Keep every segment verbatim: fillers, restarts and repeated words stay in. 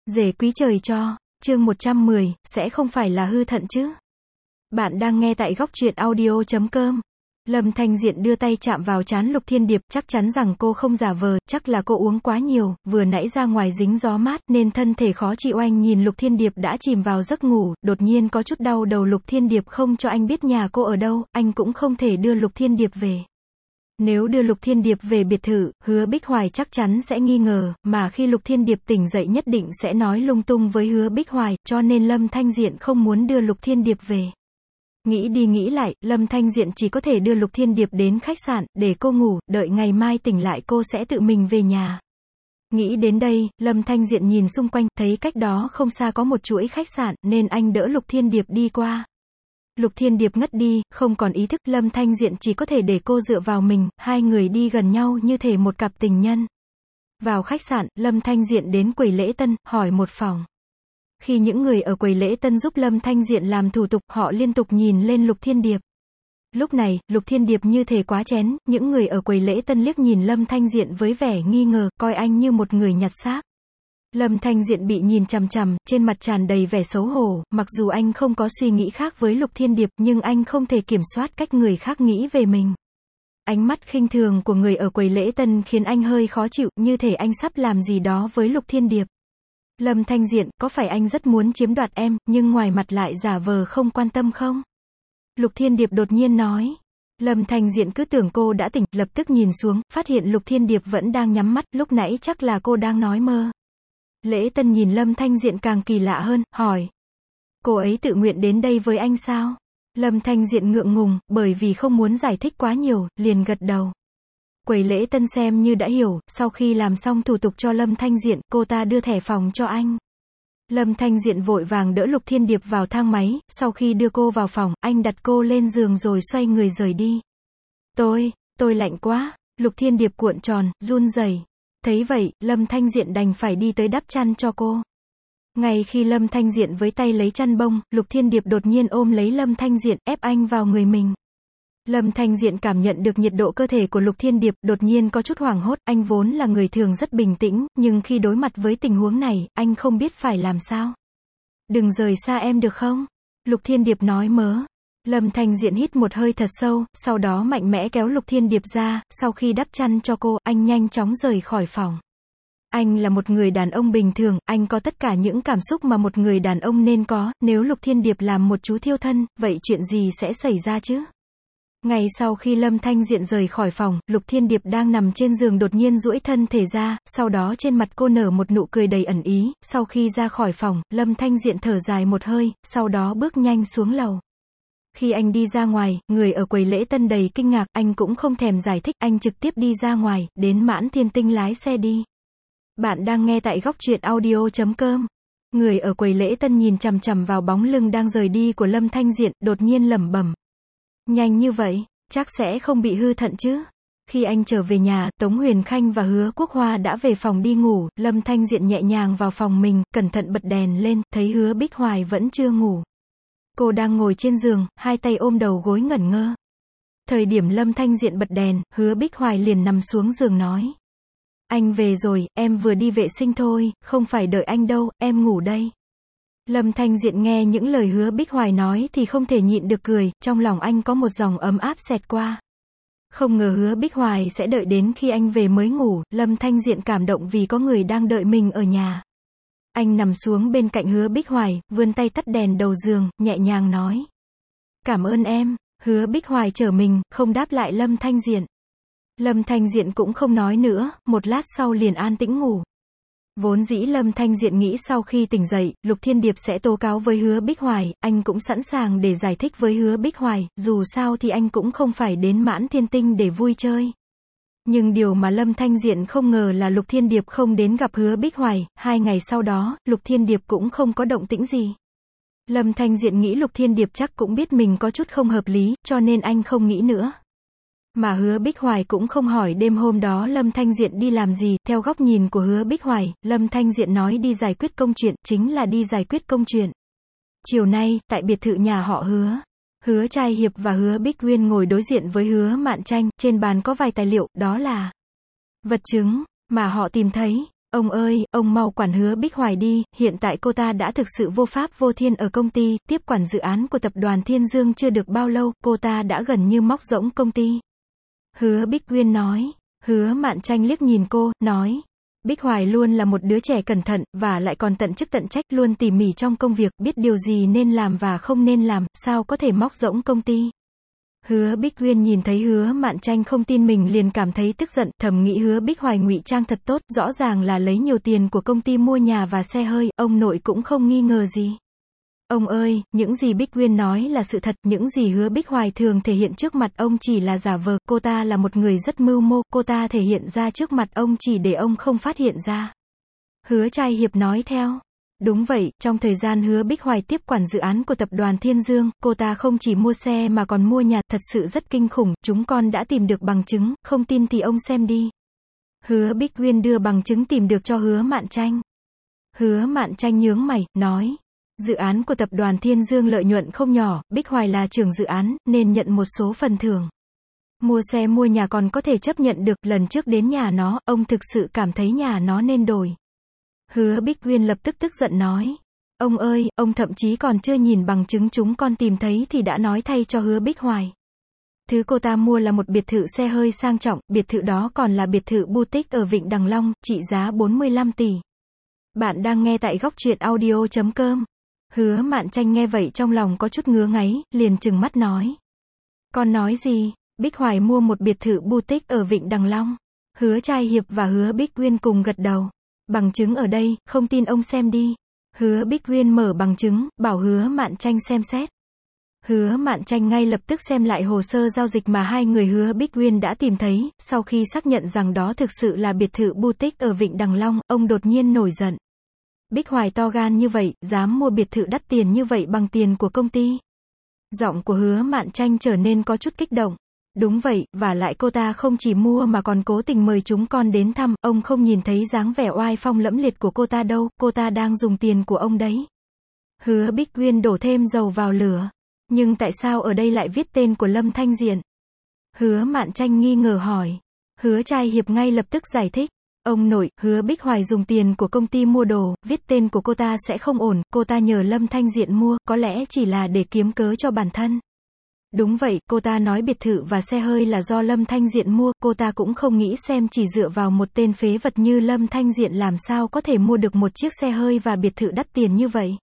Rể quý trời cho, chương một trăm mười, sẽ không phải là hư thận chứ. Bạn đang nghe tại góc truyện audio chấm com. Lâm Thanh Diện đưa tay chạm vào trán Lục Thiên Điệp, chắc chắn rằng cô không giả vờ, chắc là cô uống quá nhiều, vừa nãy ra ngoài dính gió mát, nên thân thể khó chịu. Anh nhìn Lục Thiên Điệp đã chìm vào giấc ngủ, đột nhiên có chút đau đầu. Lục Thiên Điệp không cho anh biết nhà cô ở đâu, anh cũng không thể đưa Lục Thiên Điệp về. Nếu đưa Lục Thiên Điệp về biệt thự, Hứa Bích Hoài chắc chắn sẽ nghi ngờ, mà khi Lục Thiên Điệp tỉnh dậy nhất định sẽ nói lung tung với Hứa Bích Hoài, cho nên Lâm Thanh Diện không muốn đưa Lục Thiên Điệp về. Nghĩ đi nghĩ lại, Lâm Thanh Diện chỉ có thể đưa Lục Thiên Điệp đến khách sạn, để cô ngủ, đợi ngày mai tỉnh lại cô sẽ tự mình về nhà. Nghĩ đến đây, Lâm Thanh Diện nhìn xung quanh, thấy cách đó không xa có một chuỗi khách sạn, nên anh đỡ Lục Thiên Điệp đi qua. Lục Thiên Điệp ngất đi, không còn ý thức, Lâm Thanh Diện chỉ có thể để cô dựa vào mình, hai người đi gần nhau như thể một cặp tình nhân. Vào khách sạn, Lâm Thanh Diện đến quầy lễ tân, hỏi một phòng. Khi những người ở quầy lễ tân giúp Lâm Thanh Diện làm thủ tục, họ liên tục nhìn lên Lục Thiên Điệp. Lúc này, Lục Thiên Điệp như thể quá chén, những người ở quầy lễ tân liếc nhìn Lâm Thanh Diện với vẻ nghi ngờ, coi anh như một người nhặt xác. Lâm Thanh Diện bị nhìn chằm chằm, trên mặt tràn đầy vẻ xấu hổ, mặc dù anh không có suy nghĩ khác với Lục Thiên Điệp, nhưng anh không thể kiểm soát cách người khác nghĩ về mình. Ánh mắt khinh thường của người ở quầy lễ tân khiến anh hơi khó chịu, như thể anh sắp làm gì đó với Lục Thiên Điệp. Lâm Thanh Diện, có phải anh rất muốn chiếm đoạt em, nhưng ngoài mặt lại giả vờ không quan tâm không? Lục Thiên Điệp đột nhiên nói. Lâm Thanh Diện cứ tưởng cô đã tỉnh, lập tức nhìn xuống, phát hiện Lục Thiên Điệp vẫn đang nhắm mắt, lúc nãy chắc là cô đang nói mơ. Lễ tân nhìn Lâm Thanh Diện càng kỳ lạ hơn, hỏi. Cô ấy tự nguyện đến đây với anh sao? Lâm Thanh Diện ngượng ngùng, bởi vì không muốn giải thích quá nhiều, liền gật đầu. Quầy lễ tân xem như đã hiểu, sau khi làm xong thủ tục cho Lâm Thanh Diện, cô ta đưa thẻ phòng cho anh. Lâm Thanh Diện vội vàng đỡ Lục Thiên Điệp vào thang máy, sau khi đưa cô vào phòng, anh đặt cô lên giường rồi xoay người rời đi. Tôi, tôi lạnh quá, Lục Thiên Điệp cuộn tròn, run rẩy. Thấy vậy, Lâm Thanh Diện đành phải đi tới đắp chăn cho cô. Ngay khi Lâm Thanh Diện với tay lấy chăn bông, Lục Thiên Điệp đột nhiên ôm lấy Lâm Thanh Diện, ép anh vào người mình. Lâm Thanh Diện cảm nhận được nhiệt độ cơ thể của Lục Thiên Điệp, đột nhiên có chút hoảng hốt, anh vốn là người thường rất bình tĩnh, nhưng khi đối mặt với tình huống này, anh không biết phải làm sao. Đừng rời xa em được không? Lục Thiên Điệp nói mớ. Lâm Thanh Diện hít một hơi thật sâu, sau đó mạnh mẽ kéo Lục Thiên Điệp ra, sau khi đắp chăn cho cô, anh nhanh chóng rời khỏi phòng. Anh là một người đàn ông bình thường, anh có tất cả những cảm xúc mà một người đàn ông nên có, nếu Lục Thiên Điệp làm một chú thiêu thân, vậy chuyện gì sẽ xảy ra chứ? Ngay sau khi Lâm Thanh Diện rời khỏi phòng, Lục Thiên Điệp đang nằm trên giường đột nhiên duỗi thân thể ra, sau đó trên mặt cô nở một nụ cười đầy ẩn ý, sau khi ra khỏi phòng, Lâm Thanh Diện thở dài một hơi, sau đó bước nhanh xuống lầu. Khi anh đi ra ngoài, người ở quầy lễ tân đầy kinh ngạc, anh cũng không thèm giải thích, anh trực tiếp đi ra ngoài, đến Mãn Thiên Tinh lái xe đi. Bạn đang nghe tại góc truyện audio chấm com. Người ở quầy lễ tân nhìn chằm chằm vào bóng lưng đang rời đi của Lâm Thanh Diện, đột nhiên lẩm bẩm. Nhanh như vậy, chắc sẽ không bị hư thận chứ. Khi anh trở về nhà, Tống Huyền Khanh và Hứa Quốc Hoa đã về phòng đi ngủ, Lâm Thanh Diện nhẹ nhàng vào phòng mình, cẩn thận bật đèn lên, thấy Hứa Bích Hoài vẫn chưa ngủ. Cô đang ngồi trên giường, hai tay ôm đầu gối ngẩn ngơ. Thời điểm Lâm Thanh Diện bật đèn, Hứa Bích Hoài liền nằm xuống giường nói. Anh về rồi, em vừa đi vệ sinh thôi, không phải đợi anh đâu, em ngủ đây. Lâm Thanh Diện nghe những lời Hứa Bích Hoài nói thì không thể nhịn được cười, trong lòng anh có một dòng ấm áp xẹt qua. Không ngờ Hứa Bích Hoài sẽ đợi đến khi anh về mới ngủ, Lâm Thanh Diện cảm động vì có người đang đợi mình ở nhà. Anh nằm xuống bên cạnh Hứa Bích Hoài, vươn tay tắt đèn đầu giường, nhẹ nhàng nói. Cảm ơn em. Hứa Bích Hoài trở mình, không đáp lại Lâm Thanh Diện. Lâm Thanh Diện cũng không nói nữa, một lát sau liền an tĩnh ngủ. Vốn dĩ Lâm Thanh Diện nghĩ sau khi tỉnh dậy, Lục Thiên Điệp sẽ tố cáo với Hứa Bích Hoài, anh cũng sẵn sàng để giải thích với Hứa Bích Hoài, dù sao thì anh cũng không phải đến Mãn Thiên Tinh để vui chơi. Nhưng điều mà Lâm Thanh Diện không ngờ là Lục Thiên Điệp không đến gặp Hứa Bích Hoài, hai ngày sau đó, Lục Thiên Điệp cũng không có động tĩnh gì. Lâm Thanh Diện nghĩ Lục Thiên Điệp chắc cũng biết mình có chút không hợp lý, cho nên anh không nghĩ nữa. Mà Hứa Bích Hoài cũng không hỏi đêm hôm đó Lâm Thanh Diện đi làm gì, theo góc nhìn của Hứa Bích Hoài, Lâm Thanh Diện nói đi giải quyết công chuyện, chính là đi giải quyết công chuyện. Chiều nay, tại biệt thự nhà họ Hứa, Hứa Trai Hiệp và Hứa Bích Uyên ngồi đối diện với Hứa Mạn Tranh, trên bàn có vài tài liệu, đó là vật chứng mà họ tìm thấy. Ông ơi, ông mau quản Hứa Bích Hoài đi, hiện tại cô ta đã thực sự vô pháp vô thiên ở công ty, tiếp quản dự án của tập đoàn Thiên Dương chưa được bao lâu, cô ta đã gần như móc rỗng công ty. Hứa Bích Uyên nói. Hứa Mạn Tranh liếc nhìn cô, nói. Bích Hoài luôn là một đứa trẻ cẩn thận, và lại còn tận chức tận trách, luôn tỉ mỉ trong công việc, biết điều gì nên làm và không nên làm, sao có thể móc rỗng công ty. Hứa Bích Uyên nhìn thấy Hứa Mạn Tranh không tin mình liền cảm thấy tức giận, thầm nghĩ Hứa Bích Hoài ngụy trang thật tốt, rõ ràng là lấy nhiều tiền của công ty mua nhà và xe hơi, ông nội cũng không nghi ngờ gì. Ông ơi, những gì Bích Uyên nói là sự thật, những gì Hứa Bích Hoài thường thể hiện trước mặt ông chỉ là giả vờ, cô ta là một người rất mưu mô, cô ta thể hiện ra trước mặt ông chỉ để ông không phát hiện ra. Hứa Trai Hiệp nói theo. Đúng vậy, trong thời gian Hứa Bích Hoài tiếp quản dự án của tập đoàn Thiên Dương, cô ta không chỉ mua xe mà còn mua nhà, thật sự rất kinh khủng, chúng con đã tìm được bằng chứng, không tin thì ông xem đi. Hứa Bích Uyên đưa bằng chứng tìm được cho Hứa Mạn Tranh. Hứa Mạn Tranh nhướng mày, nói. Dự án của tập đoàn Thiên Dương lợi nhuận không nhỏ, Bích Hoài là trưởng dự án, nên nhận một số phần thưởng. Mua xe mua nhà còn có thể chấp nhận được, lần trước đến nhà nó, ông thực sự cảm thấy nhà nó nên đổi. Hứa Bích Uyên lập tức tức giận nói. Ông ơi, ông thậm chí còn chưa nhìn bằng chứng chúng con tìm thấy thì đã nói thay cho Hứa Bích Hoài. Thứ cô ta mua là một biệt thự xe hơi sang trọng, biệt thự đó còn là biệt thự boutique ở Vịnh Đằng Long, trị giá bốn mươi lăm tỷ. Bạn đang nghe tại góc truyện audio chấm com. Hứa Mạn Tranh nghe vậy trong lòng có chút ngứa ngáy, liền trừng mắt nói. Con nói gì? Bích Hoài mua một biệt thự boutique ở Vịnh Đằng Long. Hứa Trai Hiệp và Hứa Bích Uyên cùng gật đầu. Bằng chứng ở đây, không tin ông xem đi. Hứa Bích Uyên mở bằng chứng, bảo Hứa Mạn Tranh xem xét. Hứa Mạn Tranh ngay lập tức xem lại hồ sơ giao dịch mà hai người Hứa Bích Uyên đã tìm thấy, sau khi xác nhận rằng đó thực sự là biệt thự boutique ở Vịnh Đằng Long, ông đột nhiên nổi giận. Bích Hoài to gan như vậy, dám mua biệt thự đắt tiền như vậy bằng tiền của công ty. Giọng của Hứa Mạn Tranh trở nên có chút kích động. Đúng vậy, và lại cô ta không chỉ mua mà còn cố tình mời chúng con đến thăm, ông không nhìn thấy dáng vẻ oai phong lẫm liệt của cô ta đâu, cô ta đang dùng tiền của ông đấy. Hứa Bích Uyên đổ thêm dầu vào lửa. Nhưng tại sao ở đây lại viết tên của Lâm Thanh Diện? Hứa Mạn Tranh nghi ngờ hỏi. Hứa Trai Hiệp ngay lập tức giải thích. Ông nội, Hứa Bích Hoài dùng tiền của công ty mua đồ, viết tên của cô ta sẽ không ổn, cô ta nhờ Lâm Thanh Diện mua, có lẽ chỉ là để kiếm cớ cho bản thân. Đúng vậy, cô ta nói biệt thự và xe hơi là do Lâm Thanh Diện mua, cô ta cũng không nghĩ xem chỉ dựa vào một tên phế vật như Lâm Thanh Diện làm sao có thể mua được một chiếc xe hơi và biệt thự đắt tiền như vậy.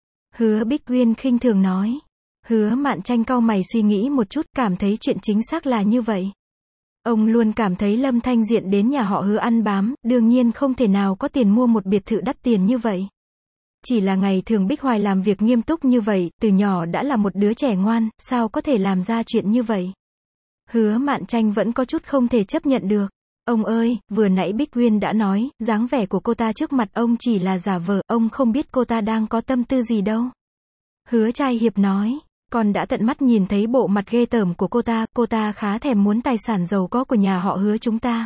Hứa Bích Uyên khinh thường nói. Hứa Mạn Tranh cau mày suy nghĩ một chút, cảm thấy chuyện chính xác là như vậy. Ông luôn cảm thấy Lâm Thanh Diện đến nhà họ Hứa ăn bám, đương nhiên không thể nào có tiền mua một biệt thự đắt tiền như vậy. Chỉ là ngày thường Bích Hoài làm việc nghiêm túc như vậy, từ nhỏ đã là một đứa trẻ ngoan, sao có thể làm ra chuyện như vậy. Hứa Mạn Tranh vẫn có chút không thể chấp nhận được. Ông ơi, vừa nãy Bích Uyên đã nói, dáng vẻ của cô ta trước mặt ông chỉ là giả vờ, ông không biết cô ta đang có tâm tư gì đâu. Hứa Trai Hiệp nói. Con đã tận mắt nhìn thấy bộ mặt ghê tởm của cô ta, cô ta khá thèm muốn tài sản giàu có của nhà họ Hứa chúng ta.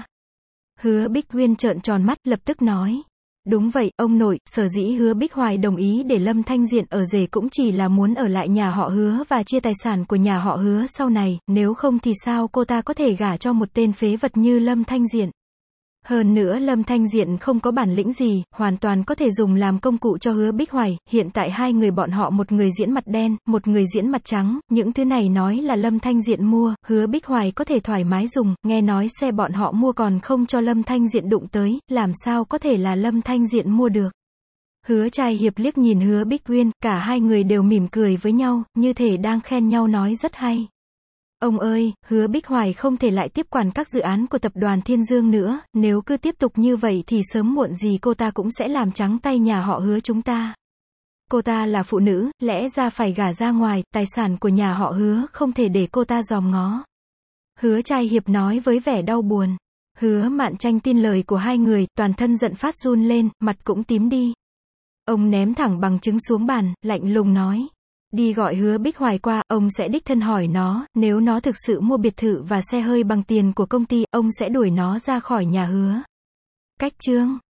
Hứa Bích Uyên trợn tròn mắt, lập tức nói. Đúng vậy, ông nội, sở dĩ Hứa Bích Hoài đồng ý để Lâm Thanh Diện ở rể cũng chỉ là muốn ở lại nhà họ Hứa và chia tài sản của nhà họ Hứa sau này, nếu không thì sao cô ta có thể gả cho một tên phế vật như Lâm Thanh Diện. Hơn nữa Lâm Thanh Diện không có bản lĩnh gì, hoàn toàn có thể dùng làm công cụ cho Hứa Bích Hoài, hiện tại hai người bọn họ một người diễn mặt đen, một người diễn mặt trắng, những thứ này nói là Lâm Thanh Diện mua, Hứa Bích Hoài có thể thoải mái dùng, nghe nói xe bọn họ mua còn không cho Lâm Thanh Diện đụng tới, làm sao có thể là Lâm Thanh Diện mua được. Hứa Trai Hiệp liếc nhìn Hứa Bích Uyên, cả hai người đều mỉm cười với nhau, như thể đang khen nhau nói rất hay. Ông ơi, Hứa Bích Hoài không thể lại tiếp quản các dự án của tập đoàn Thiên Dương nữa, nếu cứ tiếp tục như vậy thì sớm muộn gì cô ta cũng sẽ làm trắng tay nhà họ Hứa chúng ta. Cô ta là phụ nữ, lẽ ra phải gả ra ngoài, tài sản của nhà họ Hứa không thể để cô ta dòm ngó. Hứa Trai Hiệp nói với vẻ đau buồn. Hứa Mạn Tranh tin lời của hai người, toàn thân giận phát run lên, mặt cũng tím đi. Ông ném thẳng bằng chứng xuống bàn, lạnh lùng nói. Đi gọi Hứa Bích Hoài qua, ông sẽ đích thân hỏi nó, nếu nó thực sự mua biệt thự và xe hơi bằng tiền của công ty, ông sẽ đuổi nó ra khỏi nhà Hứa. Cách chương